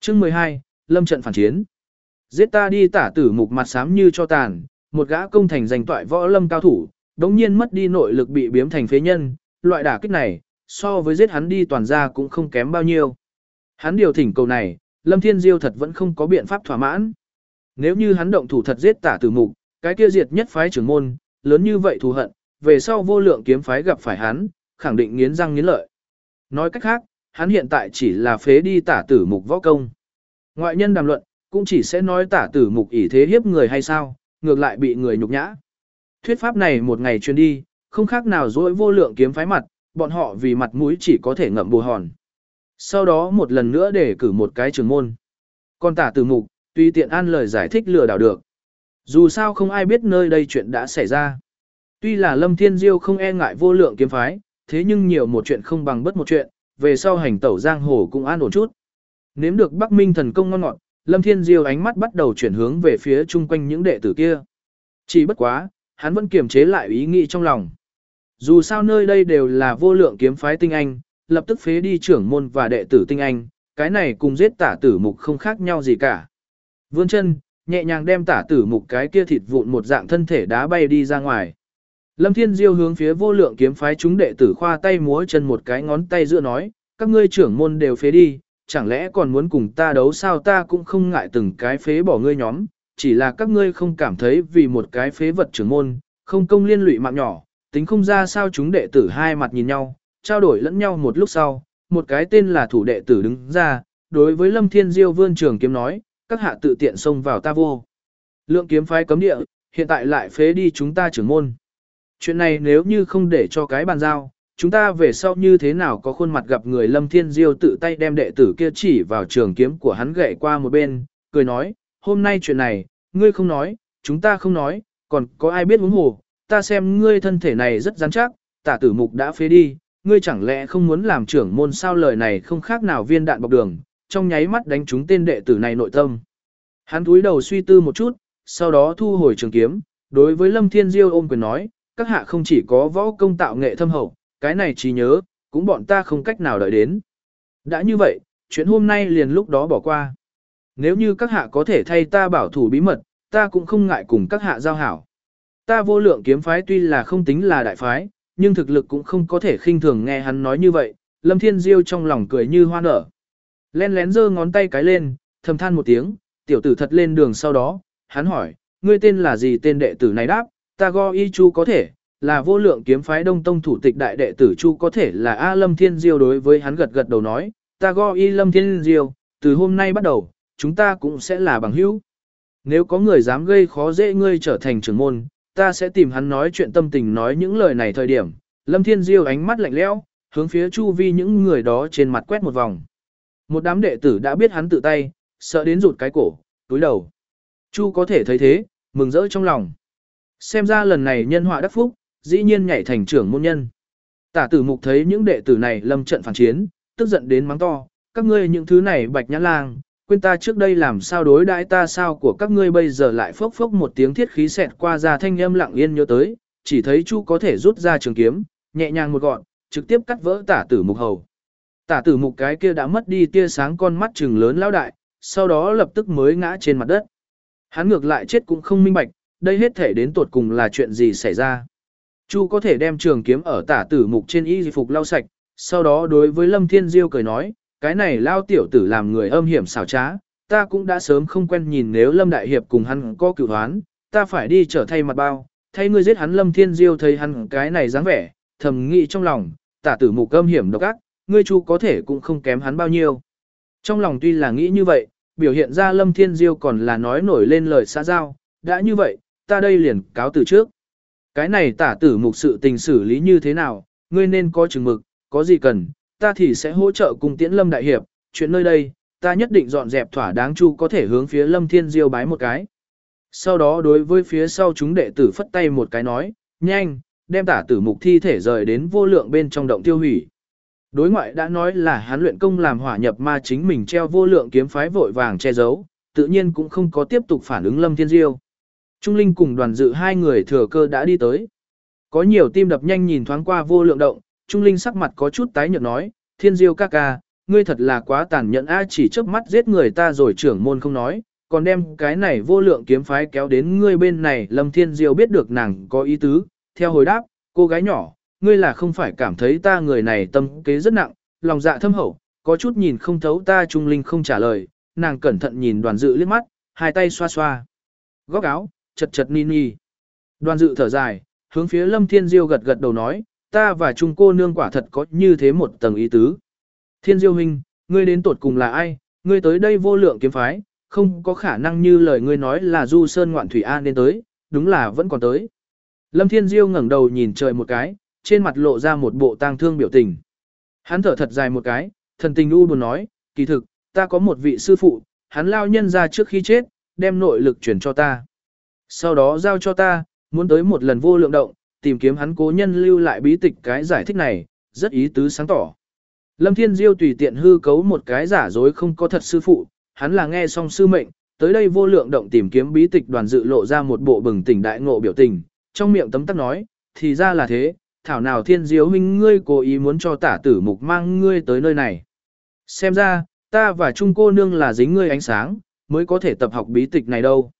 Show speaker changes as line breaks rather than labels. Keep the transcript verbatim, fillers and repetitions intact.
Chương mười hai, lâm trận phản chiến. Giết ta đi, Tả Tử Mục mặt xám như cho tàn, một gã công thành danh toại võ lâm cao thủ, đống nhiên mất đi nội lực bị biếm thành phế nhân, loại đả kích này, so với giết hắn đi toàn ra cũng không kém bao nhiêu. Hắn điều thỉnh cầu này, Lâm Thiên Diêu thật vẫn không có biện pháp thỏa mãn. Nếu như hắn động thủ thật giết Tả Tử Mục, cái kia diệt nhất phái trưởng môn, lớn như vậy thù hận, về sau vô lượng kiếm phái gặp phải hắn, khẳng định nghiến răng nghiến lợi. Nói cách khác, hắn hiện tại chỉ là phế đi Tả Tử Mục võ công. Ngoại nhân đàm luận, cũng chỉ sẽ nói Tả Tử Mục ỷ thế hiếp người hay sao, ngược lại bị người nhục nhã. Thuyết pháp này một ngày truyền đi, không khác nào dối vô lượng kiếm phái mặt, bọn họ vì mặt mũi chỉ có thể ngậm bù hòn. Sau đó một lần nữa để cử một cái trưởng môn. Còn Tả Tử Mục, tùy tiện an lời giải thích lừa đảo được. Dù sao không ai biết nơi đây chuyện đã xảy ra. Tuy là Lâm Thiên Diêu không e ngại vô lượng kiếm phái, thế nhưng nhiều một chuyện không bằng bất một chuyện, về sau hành tẩu giang hồ cũng an ổn chút. Nếm được Bắc Minh thần công ngon ngọt, Lâm Thiên Diêu ánh mắt bắt đầu chuyển hướng về phía chung quanh những đệ tử kia. Chỉ bất quá, hắn vẫn kiềm chế lại ý nghĩ trong lòng. Dù sao nơi đây đều là vô lượng kiếm phái tinh anh, lập tức phế đi trưởng môn và đệ tử tinh anh, cái này cùng giết Tả Tử Mục không khác nhau gì cả. Vươn chân, nhẹ nhàng đem Tả Tử Mục cái kia thịt vụn một dạng thân thể đá bay đi ra ngoài. Lâm Thiên Diêu hướng phía vô lượng kiếm phái chúng đệ tử khoa tay múa chân một cái ngón tay giữa nói, các ngươi trưởng môn đều phế đi, chẳng lẽ còn muốn cùng ta đấu sao? Ta cũng không ngại từng cái phế bỏ ngươi nhóm, chỉ là các ngươi không cảm thấy vì một cái phế vật trưởng môn, không công liên lụy mạng nhỏ, tính không ra sao. Chúng đệ tử hai mặt nhìn nhau, trao đổi lẫn nhau một lúc sau, một cái tên là thủ đệ tử đứng ra, đối với Lâm Thiên Diêu vươn trường kiếm nói, các hạ tự tiện xông vào ta vô lượng kiếm phái cấm địa, hiện tại lại phế đi chúng ta trưởng môn. Chuyện này nếu như không để cho cái bàn giao, chúng ta về sau như thế nào có khuôn mặt gặp người? Lâm Thiên Diêu tự tay đem đệ tử kia chỉ vào trường kiếm của hắn gậy qua một bên, cười nói, hôm nay chuyện này, ngươi không nói, chúng ta không nói, còn có ai biết huống hồ, ta xem ngươi thân thể này rất rắn chắc, Tả Tử Mục đã phế đi, ngươi chẳng lẽ không muốn làm trưởng môn sao? Lời này không khác nào viên đạn bọc đường, trong nháy mắt đánh trúng tên đệ tử này nội tâm. Hắn cúi đầu suy tư một chút, sau đó thu hồi trường kiếm, đối với Lâm Thiên Diêu ôm quyền nói, các hạ không chỉ có võ công tạo nghệ thâm hậu, cái này trí nhớ, cũng bọn ta không cách nào đợi đến. Đã như vậy, chuyện hôm nay liền lúc đó bỏ qua. Nếu như các hạ có thể thay ta bảo thủ bí mật, ta cũng không ngại cùng các hạ giao hảo. Ta vô lượng kiếm phái tuy là không tính là đại phái, nhưng thực lực cũng không có thể khinh thường. Nghe hắn nói như vậy, Lâm Thiên Diêu trong lòng cười như hoa nở. Len lén giơ ngón tay cái lên, thầm than một tiếng, tiểu tử thật lên đường. Sau đó, hắn hỏi, ngươi tên là gì? Tên đệ tử này đáp, ta go y chu có thể, là vô lượng kiếm phái Đông Tông thủ tịch đại đệ tử chu có thể là A. Lâm Thiên Diêu đối với hắn gật gật đầu nói, ta go y Lâm Thiên Diêu, từ hôm nay bắt đầu, chúng ta cũng sẽ là bằng hữu. Nếu có người dám gây khó dễ ngươi trở thành trưởng môn, ta sẽ tìm hắn nói chuyện tâm tình. Nói những lời này thời điểm, Lâm Thiên Diêu ánh mắt lạnh lẽo, hướng phía chu vi những người đó trên mặt quét một vòng. Một đám đệ tử đã biết hắn tự tay, sợ đến rụt cái cổ, túi đầu. Chu có thể thấy thế, mừng rỡ trong lòng. Xem ra lần này nhân họa đắc phúc, dĩ nhiên nhảy thành trưởng môn nhân. Tả Tử Mục thấy những đệ tử này lâm trận phản chiến, tức giận đến mắng to, các ngươi những thứ này bạch nhã lang, quên ta trước đây làm sao đối đãi ta sao? Của các ngươi bây giờ lại phốc phốc một tiếng thiết khí xẹt qua ra, thanh âm lặng yên nhớ tới, chỉ thấy Chu có thể rút ra trường kiếm, nhẹ nhàng một gọn, trực tiếp cắt vỡ Tả Tử Mục hầu. Tả Tử Mục cái kia đã mất đi tia sáng con mắt trừng lớn lão đại, sau đó lập tức mới ngã trên mặt đất. Hắn ngược lại chết cũng không minh bạch, đây hết thể đến tột cùng là chuyện gì xảy ra. Chu có thể đem trường kiếm ở Tả Tử Mục trên y phục lau sạch, sau đó đối với Lâm Thiên Diêu cười nói, cái này lao tiểu tử làm người âm hiểm xảo trá, ta cũng đã sớm không quen nhìn, nếu Lâm Đại Hiệp cùng hắn có cửu hoán, ta phải đi trở thay mặt bao, thay ngươi giết hắn. Lâm Thiên Diêu thấy hắn cái này dáng vẻ, thầm nghĩ trong lòng, Tả Tử Mục âm hiểm độc ác, ngươi Chu có thể cũng không kém hắn bao nhiêu. Trong lòng tuy là nghĩ như vậy, biểu hiện ra Lâm Thiên Diêu còn là nói nổi lên lời xã giao, đã như vậy, ta đây liền cáo từ trước. Cái này Tả Tử Mục sự tình xử lý như thế nào, ngươi nên có chừng mực, có gì cần, ta thì sẽ hỗ trợ cùng tiễn Lâm Đại Hiệp, chuyện nơi đây, ta nhất định dọn dẹp thỏa đáng. Chu có thể hướng phía Lâm Thiên Diêu bái một cái. Sau đó đối với phía sau chúng đệ tử phất tay một cái nói, nhanh, đem Tả Tử Mục thi thể rời đến vô lượng bên trong động tiêu hủy. Đối ngoại đã nói là hắn luyện công làm hỏa nhập ma, chính mình treo vô lượng kiếm phái vội vàng che giấu, tự nhiên cũng không có tiếp tục phản ứng Lâm Thiên Diêu. Trung Linh cùng Đoàn Dự hai người thừa cơ đã đi tới. Có nhiều tim đập nhanh nhìn thoáng qua vô lượng động, Trung Linh sắc mặt có chút tái nhợt nói, Thiên Diêu ca ca, ngươi thật là quá tàn nhẫn a, chỉ chớp mắt giết người ta rồi trưởng môn không nói, còn đem cái này vô lượng kiếm phái kéo đến ngươi bên này. Lâm Thiên Diêu biết được nàng có ý tứ, theo hồi đáp, cô gái nhỏ, ngươi là không phải cảm thấy ta người này tâm kế rất nặng, lòng dạ thâm hậu, có chút nhìn không thấu ta. Trung Linh không trả lời, nàng cẩn thận nhìn Đoàn Dự liếc mắt, hai tay xoa xoa góc áo, chật chật ni ni. Đoàn Dự thở dài, hướng phía Lâm Thiên Diêu gật gật đầu nói, ta và Trung cô nương quả thật có như thế một tầng ý tứ. Thiên Diêu huynh, ngươi đến tột cùng là ai? Ngươi tới đây vô lượng kiếm phái, không có khả năng như lời ngươi nói là du sơn ngoạn thủy an nên tới, đúng là vẫn còn tới. Lâm Thiên Diêu ngẩng đầu nhìn trời một cái, trên mặt lộ ra một bộ tang thương biểu tình. Hắn thở thật dài một cái, thần tình u buồn nói, kỳ thực, ta có một vị sư phụ, hắn lao nhân ra trước khi chết, đem nội lực chuyển cho ta. Sau đó giao cho ta, muốn tới một lần vô lượng động, tìm kiếm hắn cố nhân lưu lại bí tịch. Cái giải thích này, rất ý tứ sáng tỏ. Lâm Thiên Diêu tùy tiện hư cấu một cái giả dối không có thật sư phụ, hắn là nghe xong sư mệnh, tới đây vô lượng động tìm kiếm bí tịch. Đoàn Dự lộ ra một bộ bừng tỉnh đại ngộ biểu tình, trong miệng tấm tắc nói, thì ra là thế, thảo nào Thiên Diêu huynh ngươi cố ý muốn cho Tả Tử Mục mang ngươi tới nơi này. Xem ra, ta và Trung cô nương là dính ngươi ánh sáng, mới có thể tập học bí tịch này đâu.